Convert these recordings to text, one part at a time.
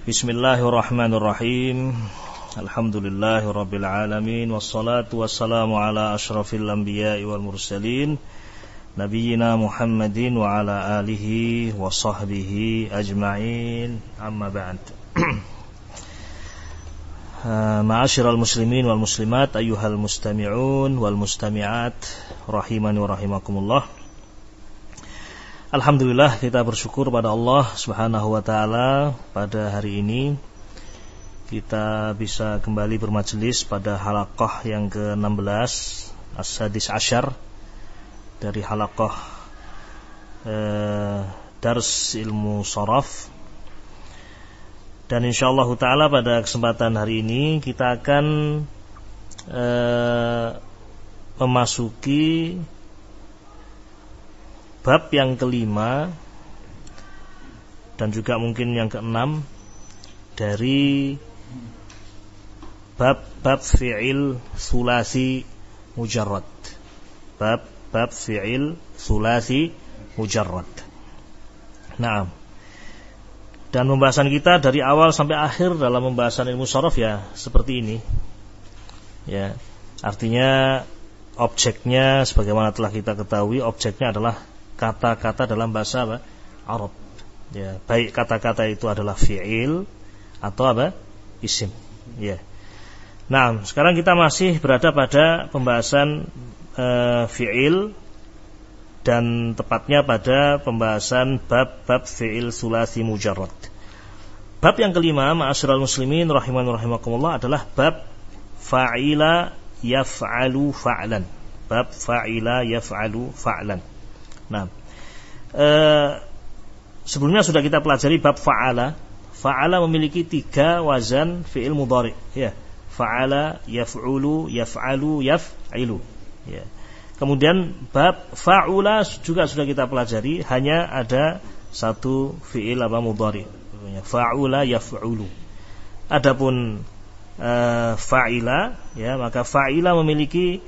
Bismillahirrahmanirrahim. Alhamdulillahirabbil alamin wassalatu wassalamu ala asyrafil anbiya'i wal mursalin nabiyyina Muhammadin wa ala alihi wa sahbihi ajma'in. Amma ba'd. Ma'asyiral muslimin wal muslimat, ayyuhal mustami'un wal mustami'at, rahimani wa rahimakumullah. Alhamdulillah, kita bersyukur pada Allah Subhanahu wa taala pada hari ini kita bisa kembali bermajelis pada halaqah yang ke-16 as-sadis asyar dari halaqah dars ilmu sharaf. Dan insyaallah taala pada kesempatan hari ini kita akan memasuki bab yang kelima dan juga mungkin yang keenam dari bab fi'il sulasi mujarrad. Bab fi'il sulasi mujarrad. Naam. Dan pembahasan kita dari awal sampai akhir dalam pembahasan ilmu sharaf ya seperti ini. Ya, artinya objeknya sebagaimana telah kita ketahui, objeknya adalah kata-kata dalam bahasa apa? Arab. Ya, baik kata-kata itu adalah fi'il atau apa? Isim. Ya. Nah, sekarang kita masih berada pada pembahasan fi'il dan tepatnya pada pembahasan bab fi'il sulasi mujarrad. Bab yang kelima, ma'asyiral muslimin rahimani rahimakumullah, adalah bab fa'ila yaf'alu fa'lan. Bab fa'ila yaf'alu fa'lan. Nah, sebelumnya sudah kita pelajari bab fa'ala. Fa'ala memiliki 3 wazan fi'il mudhari. Ya, fa'ala, yaf'ulu, yaf'alu, yaf'ilu. Ya. Kemudian bab fa'ula juga sudah kita pelajari, hanya ada 1 fi'il mudhari. Fa'ula, yaf'ulu. Adapun fa'ila, ya, maka fa'ila memiliki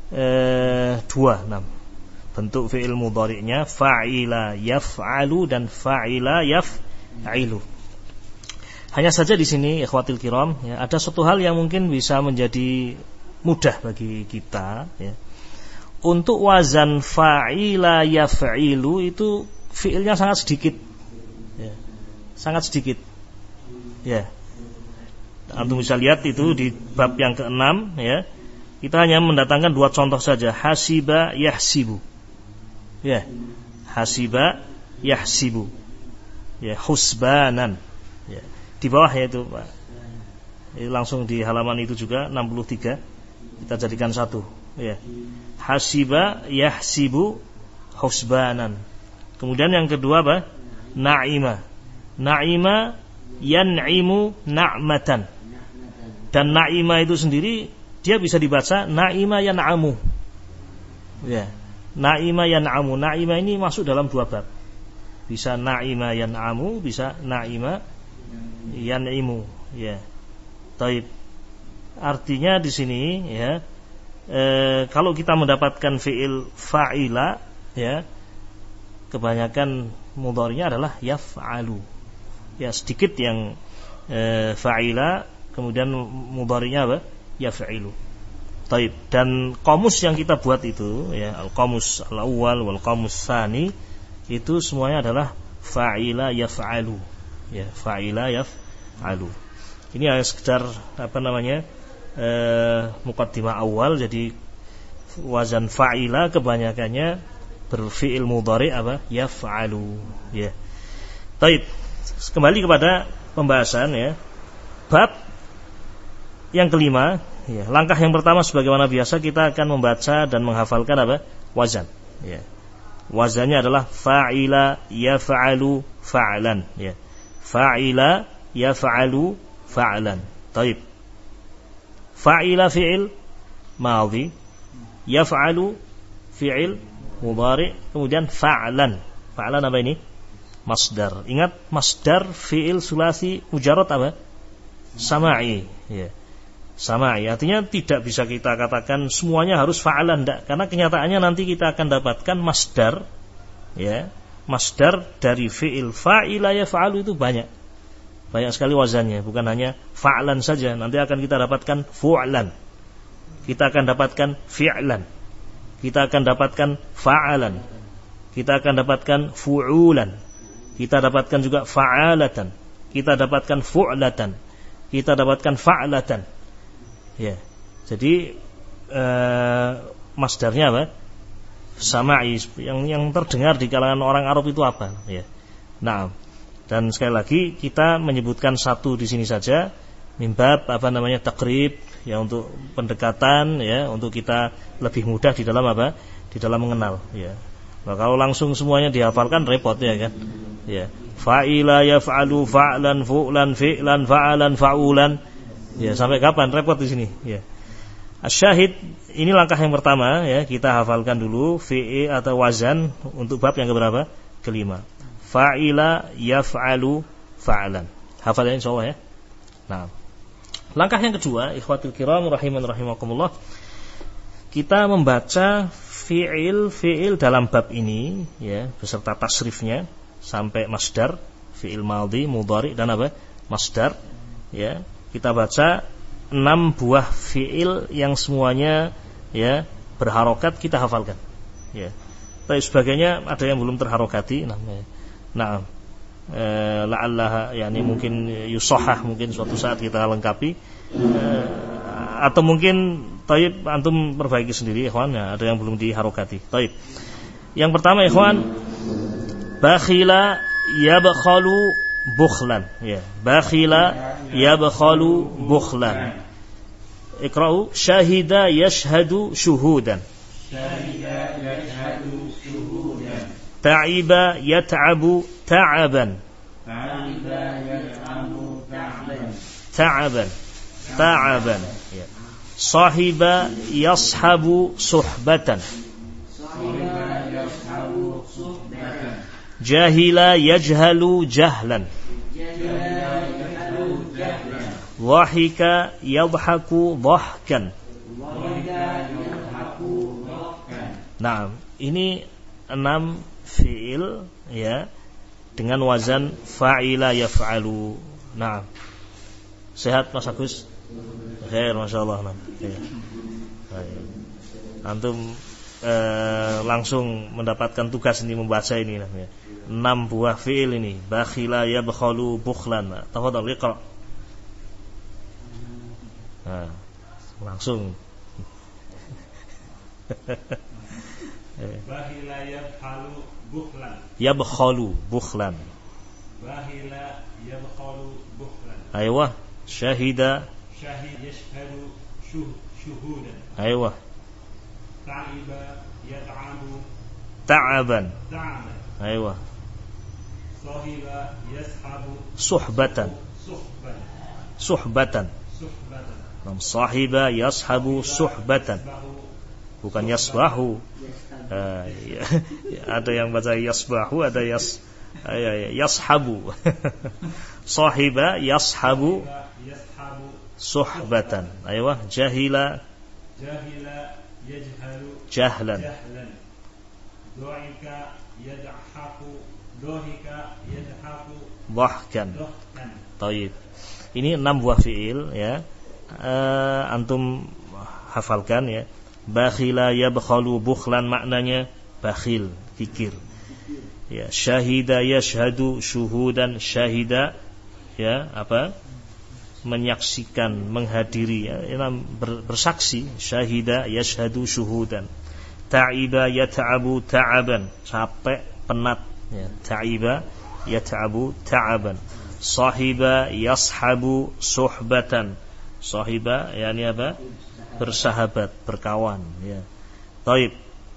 2 bentuk fi'il mudhari'nya, fa'ila yaf'alu dan fa'ila yaf'ilu. Hanya saja di sini ikhwatil kiram, ya, ada suatu hal yang mungkin bisa menjadi mudah bagi kita, ya. Untuk wazan fa'ila yaf'ilu itu fi'ilnya sangat sedikit, ya. Sangat sedikit, ya. Antum bisa lihat itu di bab yang ke-6, ya. Kita hanya mendatangkan 2 contoh saja, hasiba yahsibu. Ya, hasiba yahsibu. Ya, husbanan. Ya, di bawah ya itu, Pak. Langsung di halaman itu juga 63 kita jadikan 1. Ya. Hasiba yahsibu husbanan. Kemudian yang kedua apa? Na'ima. Na'ima yan'imu na'matan. Dan na'ima itu sendiri dia bisa dibaca na'ima yan'amu. Ya. Na'ima yan'amu. Na'ima ini masuk dalam 2 bab. Bisa na'ima yan'amu, bisa na'ima yan'imu, ya. Taib. Artinya di sini, ya, kalau kita mendapatkan fi'il fa'ila, ya, kebanyakan mudhari'nya adalah yaf'alu. Ya, sedikit yang fa'ila, kemudian mudhari'nya apa? Yaf'ilu. Taib. Dan qamus yang kita buat itu, ya, al-qamus al-awwal wal qamus tsani, itu semuanya adalah fa'ila yaf'alu. Ya, fa'ila yaf'alu. Ini hanya sekedar muqaddimah awal. Jadi wazan fa'ila kebanyakannya berfi'il mudhari' apa? Yaf'alu, ya. Taib. Kembali kepada pembahasan, ya. Bab yang kelima, ya, langkah yang pertama sebagaimana biasa kita akan membaca dan menghafalkan apa? Wazan, ya. Wazannya adalah fa'ila yaf'alu fa'lan, ya. Fa'ila yaf'alu fa'lan. Taib. Fa'ila fi'il madhi, yaf'alu fi'il mudhari', kemudian fa'lan. Fa'lan apa ini? Masdar. Ingat, masdar fi'il sulasi mujarrad apa? Sama'i, ya. Sama'i, artinya tidak bisa kita katakan semuanya harus fa'alan, enggak, karena kenyataannya nanti kita akan dapatkan masdar, ya, masdar dari fi'il fa'ila yaf'alu itu banyak. Banyak sekali wazannya, bukan hanya fa'lan saja. Nanti akan kita dapatkan fu'lan. Kita akan dapatkan fi'lan. Kita akan dapatkan fa'alan. Kita akan dapatkan fu'ulan. Kita dapatkan juga fa'alatan. Kita dapatkan fu'latan. Kita dapatkan fa'latan. Ya. Jadi masdarnya apa? Sama'i, yang terdengar di kalangan orang Arab itu apa? Ya. Nah, dan sekali lagi kita menyebutkan satu di sini saja, mimbab takrib, ya, untuk pendekatan, ya, untuk kita lebih mudah di dalam apa? Di dalam mengenal, ya. Nah, kalau langsung semuanya dihafalkan repot, ya kan? Ya. Fa'ila yaf'alu fa'lan fu'lan fi'lan fa'alan fa'ulan. Ya, sampai kapan repot di sini, ya. Asyahid, ini langkah yang pertama, ya, kita hafalkan dulu fi'il atau wazan untuk bab yang keberapa? Kelima. Fa'ila yaf'alu fa'lan. Hafalnya insyaallah, ya. Nah, langkah yang kedua, ikhwatul kiram rahiman rahimakumullah, kita membaca fi'il dalam bab ini, ya, beserta tasrifnya sampai masdar, fi'il madhi, mudhari dan apa? Masdar, ya. Kita baca 6 buah fi'il yang semuanya, ya, berharokat, kita hafalkan, ya. Tapi sebagainya ada yang belum terharokati, nah, la'allah, yani mungkin yusahah, mungkin suatu saat kita lengkapi, atau mungkin taib antum perbaiki sendiri, ikhwan, ya, ada yang belum diharokati. Taib. Yang pertama, ikhwan, bakhila yabkhalu bukhlan, ya. Bakhila yabkhalu bukhlan. Iqra'u syahida yashhadu syuhudan. Syahida yashhadu syuhudan. Ta'iba yat'abu ta'aban. Ta'iba yat'abu ta'aban. Ta'aban. Ta'aban, ya. Sahiba yashabu suhbatan. Sahiba yashabu suhbatan. Jahila yajhalu jahlan. Jahila yajhalu jahlan. Dhahika yadhaku dhahkan. Dhahika yadhaku dhahkan. Nah, ini 6 fi'il, ya, dengan wazan fa'ila yaf'alu. Nah, sehat Mas Agus? Khair, masyaallah. Ya. Antum langsung mendapatkan tugas ini, membaca ini, ya. 6 buah fi'il ini. Bakhila yabkhalu bukhlan. Tafadhal iqra. Nah, langsung. Bakhila yabkhalu bukhlan. Yabkhalu bukhlan. Bakhila yabkhalu bukhlan. Aywa, syahida. Syahid yashhadu syuhudan. Aywa. Ta'iba yat'abu ta'aban. ta'aban. Aywa. Sahiba yashabu suhbatan. Suhbatan. Nam sahiba yashabu suhbatan. Bukan yasbahu. Ada yang baca yasbahu, ada yashabu. Sahiba yashabu suhbatan. Aywa. Jahila yajhalu jahlan. Dhahika yadhaku dhahkan. Taib. Ini 6 buah fi'il, ya. Antum hafalkan, ya. Bakhila yabkhalu bukhlan, maknanya bakhil, kikir. Ya, syahida yashhadu syuhudan. Syahida, ya, apa? Menyaksikan, menghadiri, ya, bersaksi. Syahida yashhadu syuhudan. Ta'iba yat'abu ta'aban, capek, penat, ya. Ta'iba yat'abu ta'aban. Sahiba yashabu suhbatan. Sahiba, yakni apa? Bersahabat, berkawan, ya. Taib.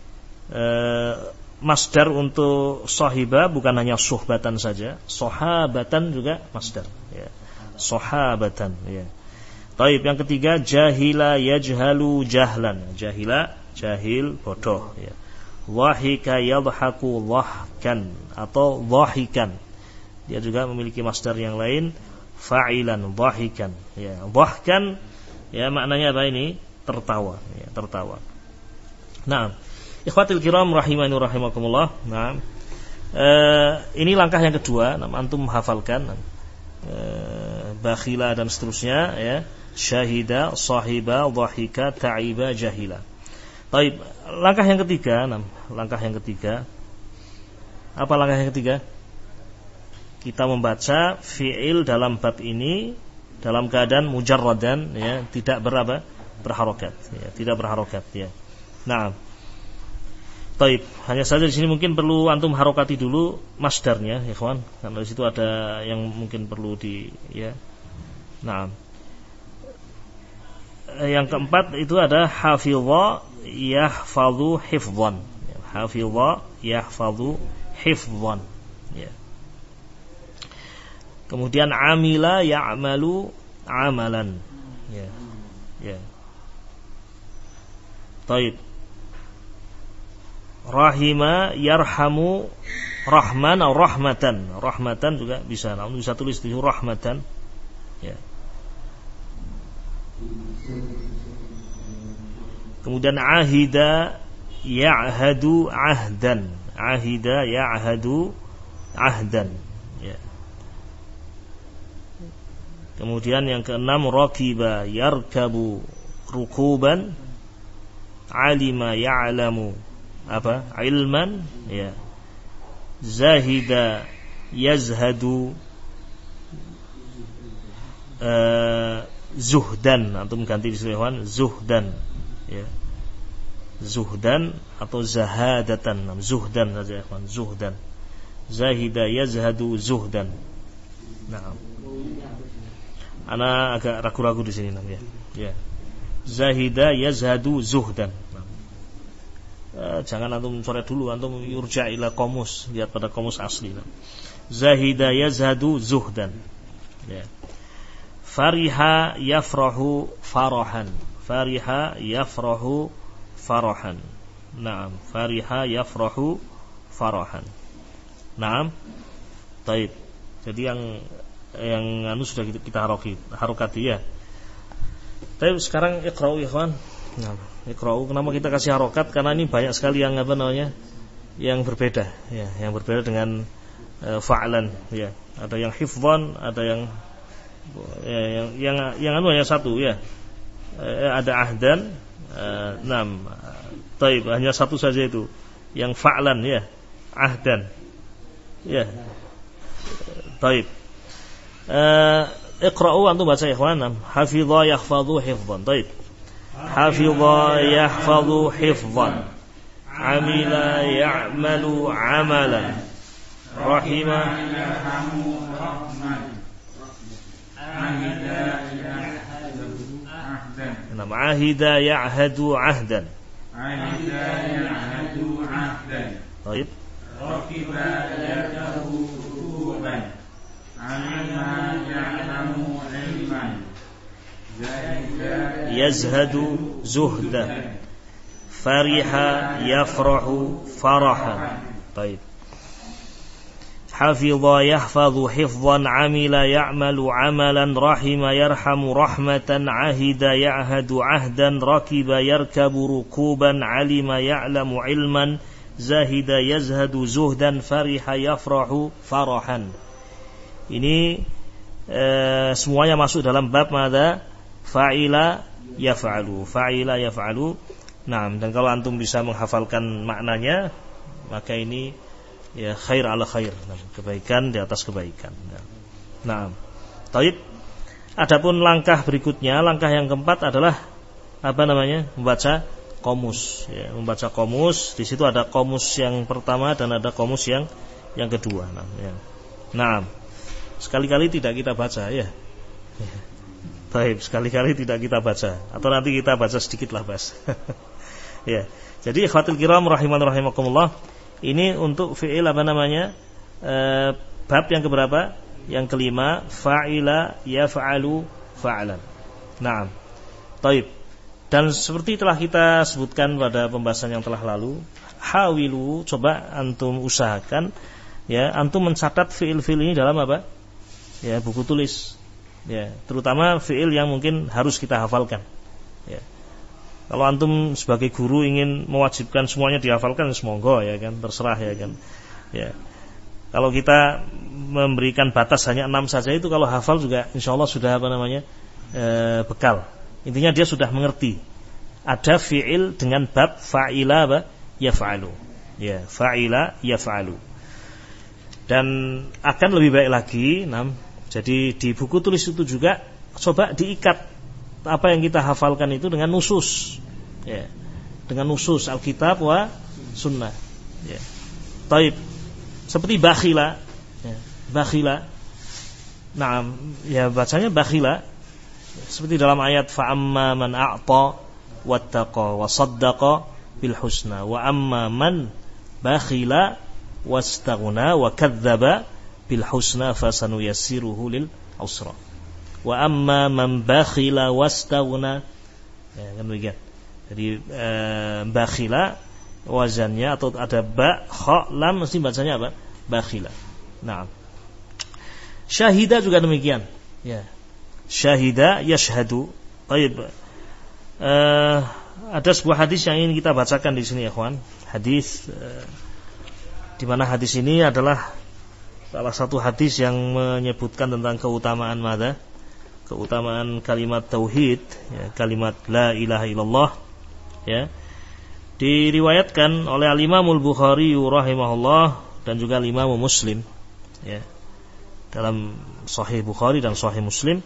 Masdar untuk sahiba bukan hanya suhbatan saja, sahabatan juga masdar, ya. Sahabatan, ya. Taib. Yang ketiga, jahila yajhalu jahlan. Jahila, jahil, bodoh, ya. Dhahika yadhaku dhahkan atau dhahikan. Dia juga memiliki masdar yang lain, fa'ilan, dhahikan, ya. Dhahkan, ya, maknanya apa ini? Tertawa, ya, tertawa. Nah, ikhwatil kiram rahimani rahimakumullah. Nah, ini langkah yang kedua, antum hafalkan. bakhila dan seterusnya ya. Syahida, sahiba, dhahika, ta'iba, jahila. Baik, langkah yang ketiga. Apa langkah yang ketiga? Kita membaca fi'il dalam bab ini dalam keadaan mujarradan ya, tidak berharokat ya, tidak berharokat ya. Nah, baik, hanya saja di sini mungkin perlu antum harokati dulu masdarnya ya kawan, karena di situ ada yang mungkin perlu di ya. Nah, yang keempat itu ada hafidha yahfadhu hifdhan. Hafidha yahfadhu hifdhan ya. Kemudian amila ya'malu amalan ya. Ya. Baik. Rahima yarhamu rahman atau rahmatan. Rahmatan juga bisa, namun bisa tulis di rahmatan ya. Kemudian ahida ya'hadu ahdan. Ahida ya'hadu ahdan ya. Kemudian yang keenam rakiba yarkabu rukuban, alima ya'lamu apa? Ilman ya. Zahida yazhadu zuhdan, antum ganti istilah zuhdan ya. Zuhdan atau zahadatan, zuhdan saja ikhwan, zuhdan. Zahida yazhadu zuhdan. Nah, ana agak ragu-ragu di sini namanya. Ya. Zahida yazhadu zuhdan. Jangan antum coret dulu, antum yurja ila qamus, lihat pada qamus asli. Zahida yazhadu zuhdan. Ya. Fariha yafrahu farahan. Fariha yafrahu farahan. Naam, fariha yafrahu farahan. Naam. Baik. Jadi yang sudah kita harokati ya. Tapi sekarang iqra'u ikhwan. Nah, iqra'u kenapa kita kasih harokat? Karena ini banyak sekali yang yang berbeda ya, yang berbeda dengan fa'lan ya. Ada yang hifdhan, ada yang hanya satu ya. Ada ahdan, enam. Baik, hanya satu saja itu. Yang fa'lan ya, ahdan. Ya. Baik. Iqra'u antum baca ya ikhwan. Hafidha yahfadhu hifdhan. Baik. Hafidha yahfadhu hifdhan. Amila ya'malu amalan. Rahima yarhamu rahman. Ahida ya'hadu ahdan. Ahida ya'hadu ahdan. Baik. Rakiba yarkabu rukuban. Alima ya'lamu ilman. Yazhadu zuhdan. Fariha yafrahu farahan. Baik. Hafidha yahfadhu hifdhan, amila ya'malu amalan, rahima yarhamu rahmatan, ahida ya'hadu ahdan, rakiba yarkabu rukuban, alima ya'lamu ilman, zahida yazhadu zuhdan, fariha yafrahu farahan. Ini semuanya masuk dalam bab mada? Fa'ila yaf'alu. Fa'ila yaf'alu. Nah, dan kalau antum bisa menghafalkan maknanya, maka ini ya khair ala khair, kebaikan di atas kebaikan. Nah, taib. Adapun langkah berikutnya, langkah yang keempat adalah membaca komus. Ya, membaca komus. Di situ ada komus yang pertama dan ada komus yang kedua. Nah, sekali-kali tidak kita baca ya. Taib, sekali-kali tidak kita baca, atau nanti kita baca sedikit lah bas. Ya, jadi ikhwatul kiram rahiman rahimakumullah. Ini untuk fi'il bab yang keberapa? Yang kelima, fa'ila yaf'alu fa'lan. Naam. Taib. Dan seperti telah kita sebutkan pada pembahasan yang telah lalu, hawilu, coba antum usahakan ya, antum mencatat fi'il-fi'il ini dalam apa? Ya, buku tulis. Ya, terutama fi'il yang mungkin harus kita hafalkan. Ya. Kalau antum sebagai guru ingin mewajibkan semuanya dihafalkan, semoga ya kan, terserah ya kan. Ya. Kalau kita memberikan batas hanya 6 saja itu kalau hafal juga insyaallah sudah bekal. Intinya dia sudah mengerti. Ada fi'il dengan bab fa'ila yaf'alu. Ya, fa'ila yaf'alu. Dan akan lebih baik lagi, jadi di buku tulis itu juga coba diikat apa yang kita hafalkan itu dengan nusus. Ya. Dengan nusus Alkitab wa sunnah. Ya. Taib. Seperti bakhila. Ya. Bakhila. Ya bacanya bakhila. Seperti dalam ayat fa'amma man a'ta wattaqa wa saddaqa bil husna wa amma man bakhila wastaghna wa kadzdzaba bil husna fasanuyassiruhu lil usra wa amma man bakhila wastaghna, ya kan begitu. Jadi bakhila wazannya atau ada ba kha lam mesti bacanya apa? Bakhila. Naam. Syahida juga demikian, ya. Syahida yashhadu. Baik. Ada sebuah hadis yang ingin kita bacakan di sini, ya kawan. Hadis di mana hadis ini adalah salah satu hadis yang menyebutkan tentang keutamaan mada? Keutamaan kalimat tauhid, ya, kalimat la ilaha illallah, ya. Diriwayatkan oleh Al-Imam Al-Bukhari rahimahullah dan juga Al-Imam Muslim, ya. Dalam Sahih Bukhari dan Sahih Muslim,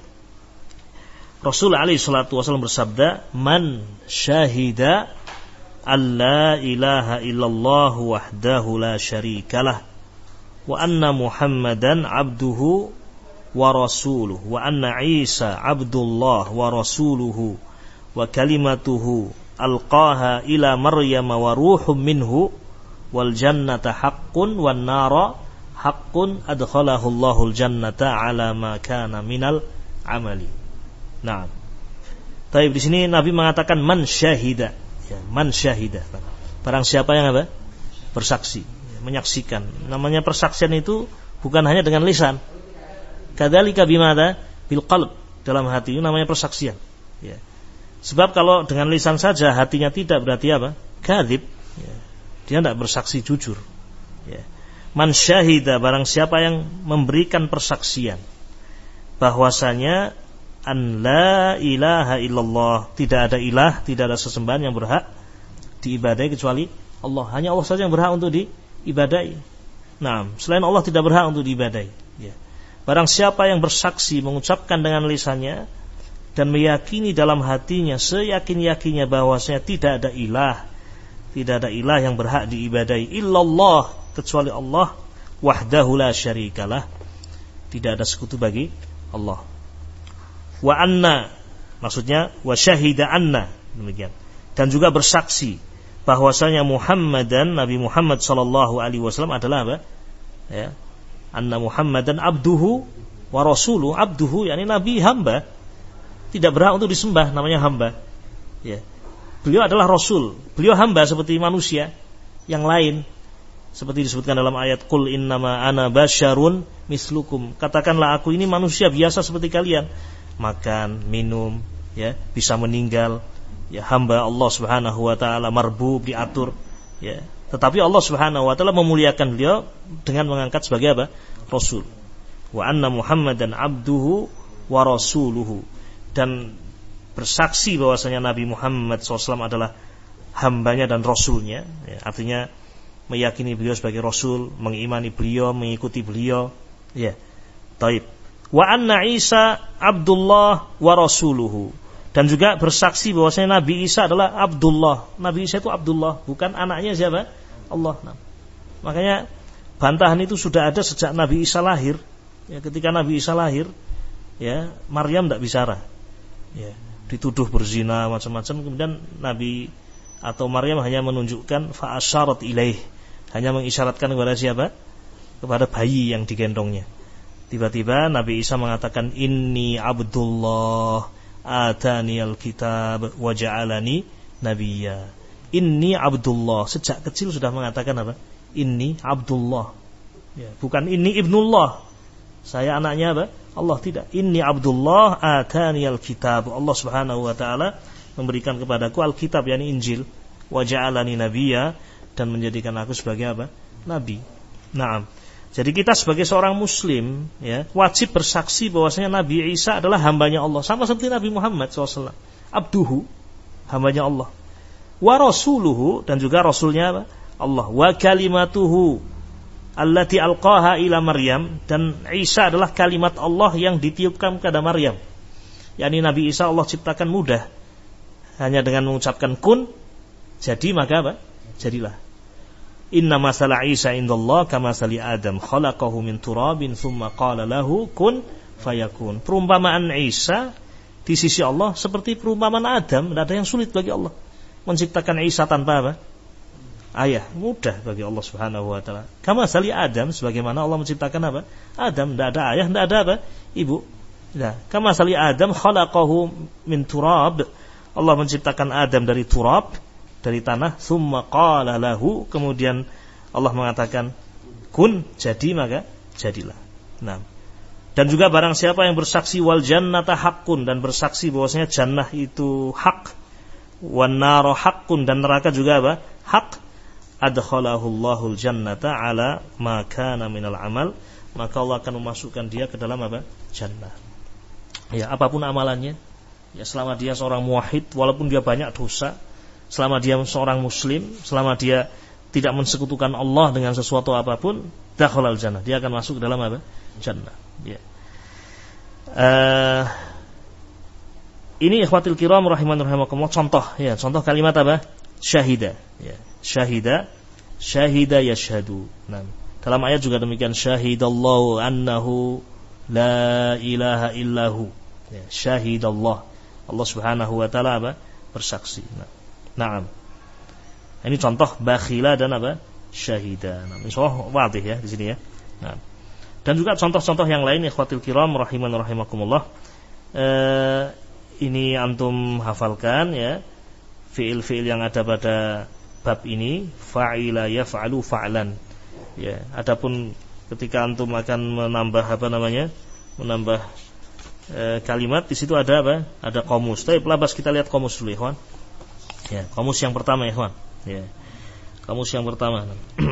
Rasul alaihi salatu wasallam bersabda, "Man syahida alla ilaha illallah wahdahu la syarikalah wa anna Muhammadan abduhu wa rasuluhu wa anna Isa abdullah wa rasuluhu wa kalimatuhu alqaha ila Maryam wa ruhum minhu wal jannata haqqun wan nara haqqun adkhalahu Allahul jannata ala ma kana minal amali." Nah, tapi di sini Nabi mengatakan man syahida, ya, man syahida. Barang siapa yang apa? Bersaksi, ya, menyaksikan. Namanya persaksian itu bukan hanya dengan lisan. Kadzalika bimada bil qalb, dalam hati itu namanya persaksian. Ya. Sebab kalau dengan lisan saja hatinya tidak, berarti apa? Kadzib. Ya. Dia tidak bersaksi jujur. Ya. Man syahida, barang siapa yang memberikan persaksian bahwasanya an la ilaha illallah, tidak ada ilah, tidak ada sesembahan yang berhak diibadai kecuali Allah. Hanya Allah saja yang berhak untuk diibadai. Nah, selain Allah tidak berhak untuk diibadai. Ya. Barang siapa yang bersaksi, mengucapkan dengan lisannya dan meyakini dalam hatinya seyakin-yakinnya bahwasanya tidak ada ilah yang berhak diibadai illallah, kecuali Allah, wahdahu la syarikalah, tidak ada sekutu bagi Allah. Wa anna, maksudnya wa syahida anna, demikian. Dan juga bersaksi bahwasanya Muhammadan, Nabi Muhammad sallallahu alaihi wasallam adalah apa? Ya. Anna Muhammadan abduhu wa rasuluhu. Abduhu yakni nabi, hamba. Tidak berhak untuk disembah, namanya hamba. Ya. Beliau adalah rasul, beliau hamba seperti manusia yang lain. Seperti disebutkan dalam ayat qul innama ana basyarun mislukum. Katakanlah aku ini manusia biasa seperti kalian. Makan, minum, ya, bisa meninggal, ya, hamba Allah Subhanahu wa taala, marbub, diatur, ya. Tetapi Allah Subhanahu wa taala memuliakan beliau dengan mengangkat sebagai apa? Rasul. Wa anna Muhammadan abduhu wa rasuluhu, dan bersaksi bahwasanya Nabi Muhammad SAW adalah hambanya dan rasulnya, ya, artinya meyakini beliau sebagai rasul, mengimani beliau, mengikuti beliau, ya. Taib. Wa anna Isa Abdullah wa rasuluhu, dan juga bersaksi bahwasanya Nabi Isa adalah Abdullah. Nabi Isa itu Abdullah, bukan anaknya siapa? Allah. Nah, makanya bantahan itu sudah ada sejak Nabi Isa lahir. Ya, ketika Nabi Isa lahir, ya, Maryam tidak bicara. Ya, dituduh berzina macam-macam, kemudian Nabi atau Maryam hanya menunjukkan fa asyarat ilaih, hanya mengisyaratkan kepada siapa? Kepada bayi yang digendongnya. Tiba-tiba Nabi Isa mengatakan inni Abdullah atani al-kitab wa ja'alani nabiyya. Inni Abdullah, sejak kecil sudah mengatakan apa? Inni Abdullah. Ya, bukan inni ibnullah, saya anaknya apa? Allah, tidak. Inni Abdullah atani al-kitab. Allah Subhanahu wa taala memberikan kepadaku al-kitab, yakni Injil, wa ja'alani nabiyya, dan menjadikan aku sebagai apa? Nabi. Naam. Jadi kita sebagai seorang muslim ya, wajib bersaksi bahwasanya Nabi Isa adalah hambanya Allah, sama seperti Nabi Muhammad SAW. Abduhu, hambanya Allah. Wa rasuluhu, dan juga rasulnya apa? Allah. Wa kalimatuhu allati alqaha ila Maryam, dan Isa adalah kalimat Allah yang ditiupkan kepada Maryam. yakni Nabi Isa Allah ciptakan mudah, hanya dengan mengucapkan kun, jadi maka apa? Jadilah. Inna masala Isa indallah kama sali Adam khalaqahu min turabin thumma qala lahu kun fayakun. Perumpamaan Isa di sisi Allah seperti perumpamaan Adam, tidak ada yang sulit bagi Allah. Menciptakan Isa tanpa apa? Ayah, mudah bagi Allah Subhanahu wa taala. Kama sali Adam, sebagaimana Allah menciptakan apa? Adam, tidak ada ayah, tidak ada apa? Ibu. Nah, kama sali Adam khalaqahu min turab. Allah menciptakan Adam dari turab, dari tanah, thumma qala lahu, kemudian Allah mengatakan kun, jadi maka jadilah. Nah, dan juga barang siapa yang bersaksi wal jannata haqqun, dan bersaksi bahwasanya jannah itu hak, wan nar haqqun, dan neraka juga apa? Hak. Adkhalahu Allahul jannata ala ma kana minal amal, maka Allah akan memasukkan dia ke dalam apa? Jannah. Ya, apapun amalannya, ya selama dia seorang muwahhid, walaupun dia banyak dosa, selama dia seorang muslim, selama dia tidak mensekutukan Allah dengan sesuatu apapun, dakhalal jannah, dia akan masuk ke dalam apa? Jannah. Ya. Ini ikhwatil kiram rahimakumullah, contoh ya, contoh kalimat apa? Syahida, ya. Syahida yashhadu. Nah, dalam ayat juga demikian, syahidallahu annahu la ilaha illahu. Ya, syahidallah, Allah Subhanahu wa taala apa? Bersaksi. Nah, ini contoh bakhila dan apa? Syahida. Nah, insyaallah wadih ya di sini ya. Nah, dan juga contoh-contoh yang lain ikhwatil kiram rahimakumullah. Ini antum hafalkan ya. Fiil-fiil yang ada pada bab ini, fa'ila yaf'alu fa'lan. Ya, adapun ketika antum akan menambah apa namanya? Menambah kalimat, di situ ada apa? Ada qamus. Tapi labas kita lihat qamus dulu, ikhwan. Ya, qamus yang pertama, ikhwan. Ya. Qamus yang pertama.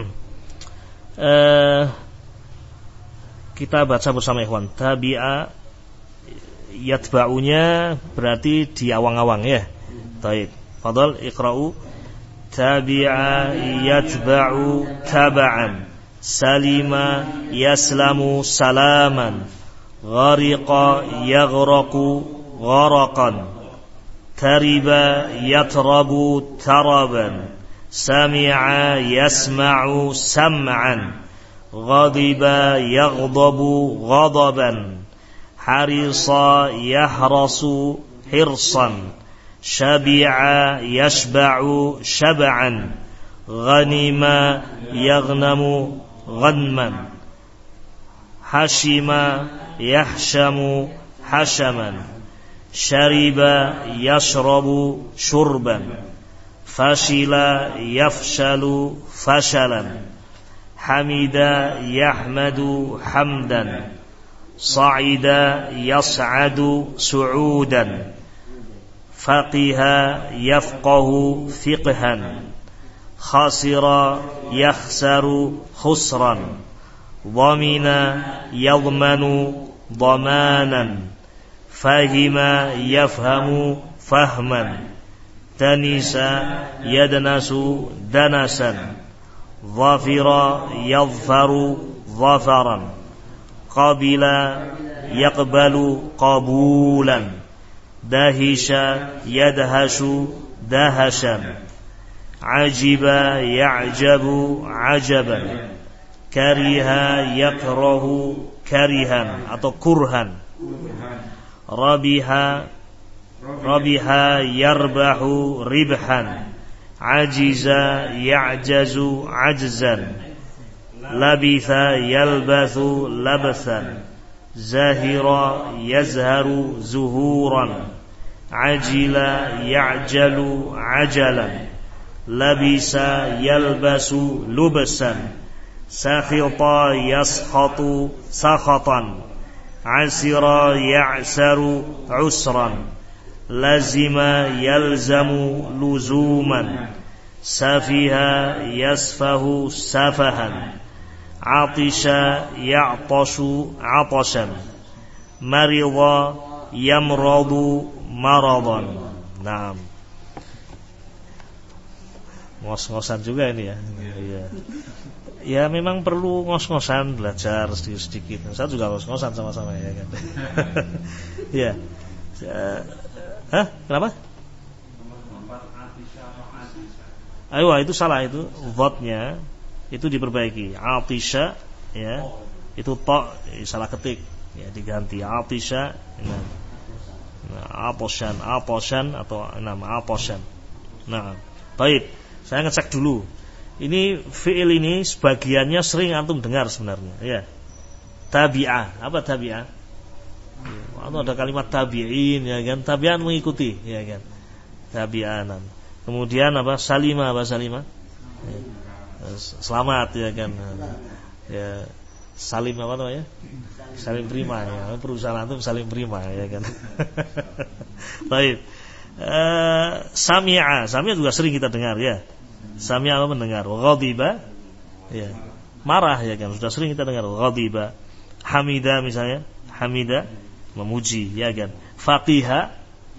Kita baca bersama, ikhwan. Tabi'a yatba'unya berarti di awang-awang ya. Baik. Fadal iqra'u. Tabi'a yatba'u taba'an, salima yaslamu salaman, ghariqa yaghraqu gharaqan, tariba yatrabu taraban, sami'a yasma'u sam'an, ghadiba yaghdabu ghadaban, harisa yahrasu hirsan, syabi'a yashba'u syab'an, ghanima yaghnamu ghanman, hashima yahshamu hashaman, syariba yashrabu syurban, fashila yafshalu fashalan, hamida yahmadu hamdan, sa'ida yas'adu su'udan, faqiha yafqahu fiqhan, khasira yakhsaru khusran, dhamina yadhmanu dhamanan, fahima yafhamu fahman, tanisa yadnasu danasan, dhafira yadhfaru dhafaran, qabila yaqbalu qabulan, dahisha yadhashu dahashan, ajiba ya'jabu ajaban, kariha yakrahu karihan atau kurhan, rabiha yarbahu ribhan, ajiza ya'jazu ajzan, labitha yalbathu labthan, zahira yazharu zuhuran, ajila ya'jalu ajalan, labisa yalbasu lubsan, sakhita yaskhatu sakhatan, asira ya'saru usran, lazima yalzamu luzuman, safiha yasfahu safahan, atisha ya'tashu 'atashan, marida yamradu maradan. Naam. Ngos-ngosan juga ini ya. Iya. Ya memang perlu ngos-ngosan, belajar sedikit-sedikit. Saya juga ngos-ngosan sama-sama ya kan. Iya. Kenapa? Ayo, itu salah, itu dhatnya itu diperbaiki. Atisha ya. Itu ta salah ketik. Ya diganti atisha. Aposhan atau nama aposhan. Nah, baik. Saya ngecek dulu. Ini fi'il ini sebagiannya sering antum dengar sebenarnya, ya. Tabi'ah. Apa tabi'ah? Atau ada kalimat tabi'in, ya kan? Tabi'an mengikuti, ya kan? Tabi'anan. Kemudian apa? Salima, apa salima? Ya. Selamat, ya kan? Ya. Salim apa namanya? Saling terima, ya. Perusahaan antum saling terima, ya kan? Baik. Sami'a juga sering kita dengar, ya. Sami'a mendengar. Ghadiba, ya. Marah, ya kan, sudah sering kita dengar. Ghadiba. Hamida misalnya, hamida memuji, ya kan. Faqih,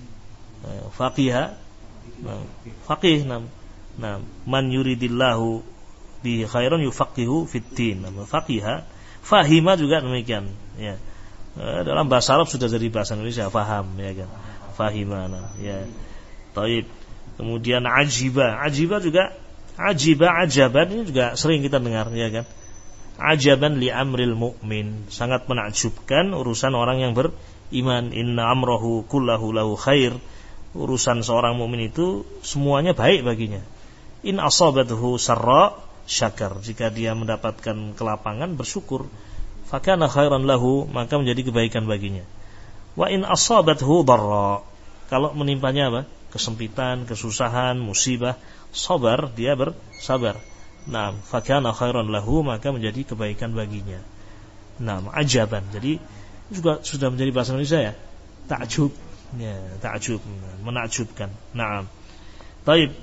man yuridillahu bihi khairan yufaqihu fiddin. Faqih, fahima juga demikian, ya. Dalam bahasa Arab sudah jadi bahasa Indonesia, faham, ya kan. Fahimana, ya. Taib. Kemudian ajiba juga, ajaban ini juga sering kita dengar, ya kan. Ajaban li amril mu'min, sangat menakjubkan urusan orang yang beriman. Inna amrahu kullahu lahu khair, urusan seorang mukmin itu semuanya baik baginya. In asabathu sarra syakar, jika dia mendapatkan kelapangan bersyukur. Fakana khairan lahu, maka menjadi kebaikan baginya. Wa in asabathu darra, kalau menimpanya apa? Kesempitan, kesusahan, musibah, sabar, dia bersabar. Nah, fakana khairan lahu, maka menjadi kebaikan baginya. Nah, ajaban. Jadi juga sudah menjadi bahasa Indonesia, ya. Ta'jub, ya, ta'jub, menakjubkan. Naam. Baik.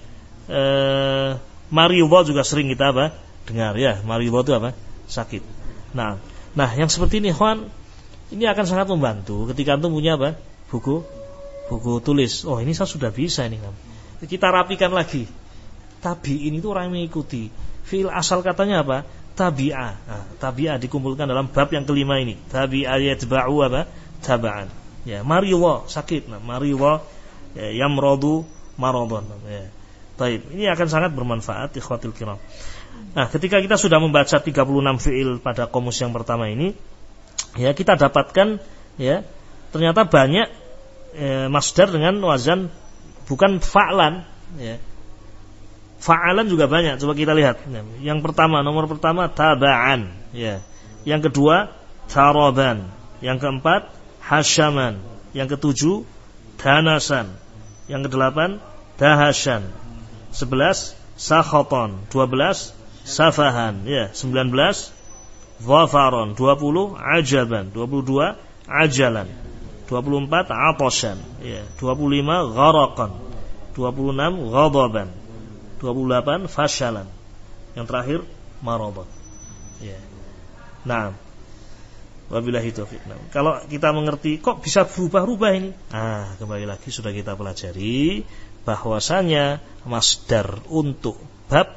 Maridah juga sering kita apa? Dengar, ya. Maridah itu apa? Sakit. Nah, yang seperti ini, ikhwan, ini akan sangat membantu ketika antum punya apa? Buku tulis. Oh, ini saya sudah bisa ini. Kita rapikan lagi. Tabi'in itu orang yang mengikuti. Fi'il asal katanya apa? Tabi'ah. Nah, tabi'ah dikumpulkan dalam bab yang kelima ini. Tabi'ah yatba'u apa? Taba'an. Ya, maridah sakit. Nah, maridah ya, yamradu maradan. Ya. Baik, ini akan sangat bermanfaat ikhwatul kiram. Nah, ketika kita sudah membaca 36 fi'il pada komus yang pertama ini, ya, kita dapatkan, ya, ternyata banyak masdar dengan wazan bukan fa'lan, ya. Fa'alan juga banyak. Coba kita lihat. Yang pertama, nomor pertama taba'an, ya. Yang kedua taraban, yang keempat hasyaman, yang ketujuh danasan, yang kedelapan dahasyan, 11 sakhatan, 12 safahan, ya, 19 dhafaron, 20 ajaban, 22 ajalan, 24 atashan, ya, 25 gharaqan, 26 ghadaban, 28 fashalan, yang terakhir maradan, ya. Nah, wabillahi taufiq. Nah, kalau kita mengerti kok bisa berubah-ubah ini, kembali lagi sudah kita pelajari bahwasanya masdar untuk bab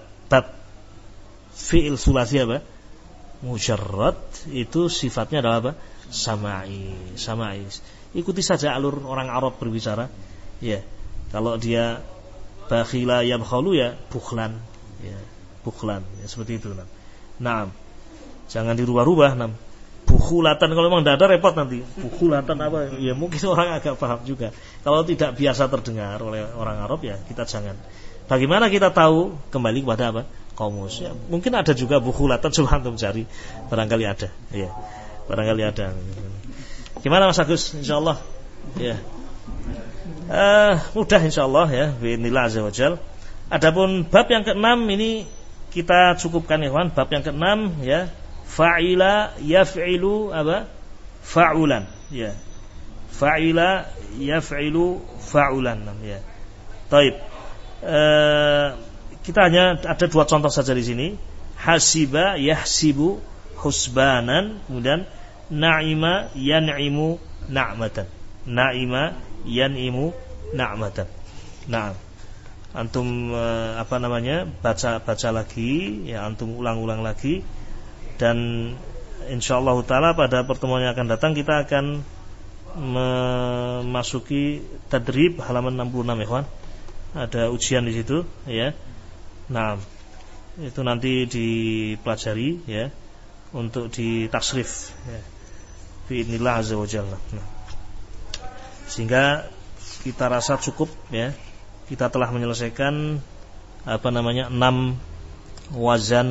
fi'il sulasi apa? Mujarrad itu sifatnya adalah apa? Sama'i. Ikuti saja alur orang Arab berbicara. Ya. Kalau dia bakhila yabkhalu, ya bukhlan. Ya, bukhlan. Ya, seperti itu. Nah. Jangan dirubah-rubah. Bukhulatan, kalau memang tidak ada repot nanti. Bukhulatan apa? Ya mungkin orang agak paham juga. Kalau tidak biasa terdengar oleh orang Arab, ya kita jangan. Bagaimana kita tahu? Kembali kepada apa? Komus. Ya, mungkin ada juga bukhulatan, coba antum cari. Barangkali ada. Ya. Barangkali ada. Gimana Mas Agus? Insyaallah. Ya. Mudah insyaallah, ya. Bismillah azza wajal. Adapun bab yang ke-6 ini kita cukupkan, ya kawan. Bab yang ke-6, ya. Fa'ila yaf'ilu apa? Fa'ulan, ya. Fa'ila yaf'ilu fa'ulan, ya. Baik. Kita hanya ada 2 contoh saja di sini. Hasiba yahsibu husbanan, kemudian na'ima yan'imu na'matan. Na'ima yan'imu na'matan. Nah, antum baca lagi, ya antum ulang-ulang lagi, dan insyaallah taala pada pertemuan yang akan datang kita akan memasuki tadrib halaman 66 ikhwan. Ada ujian di situ, ya. Nah, itu nanti dipelajari, ya, untuk ditasrif, ya. Bi'idznillah azza wa jalla. Nah, sehingga kita rasa cukup, ya. Kita telah menyelesaikan 6 wazan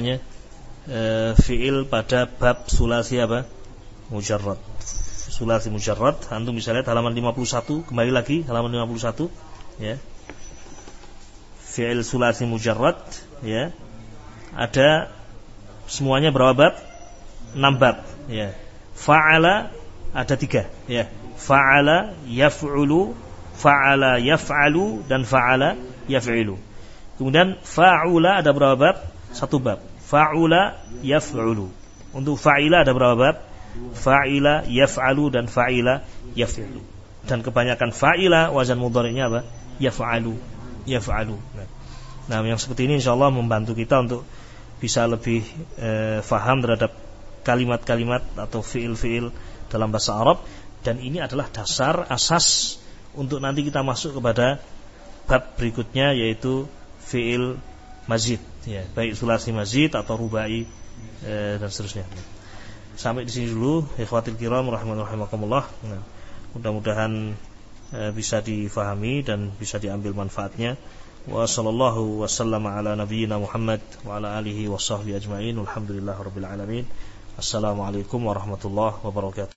fi'il pada bab sulasi mujarrad. Sulasi mujarrad, antum bisa lihat halaman 51, kembali lagi halaman 51, ya. Fi'il sulasi mujarrad, ya. Ada semuanya berapa bab? 6 bab, ya. Fa'ala ada 3, ya. Fa'ala, yaf'ulu, fa'ala yaf'alu, dan fa'ala yaf'ilu. Kemudian fa'ula ada berapa bab? 1 bab. Fa'ula yaf'ulu. Untuk fa'ila ada berapa bab? Fa'ila yaf'alu dan fa'ila yaf'ilu. Dan kebanyakan fa'ila wazan mudhari'nya apa? Yaf'alu. Nah, yang seperti ini insyaallah membantu kita untuk bisa lebih faham terhadap kalimat-kalimat atau fi'il-fi'il dalam bahasa Arab, dan ini adalah dasar asas untuk nanti kita masuk kepada bab berikutnya, yaitu fi'il mazid, ya, baik sulasi mazid atau rubai dan seterusnya. Sampai di sini dulu, ikhwatil kiram rahimakumullah. Nah, mudah-mudahan bisa difahami dan bisa diambil manfaatnya. Wa sallallahu wasallama ala nabiyyina Muhammad wa ala alihi wa sahbihi ajma'in. Alhamdulillahirabbil alamin. Assalamualaikum warahmatullahi wabarakatuh.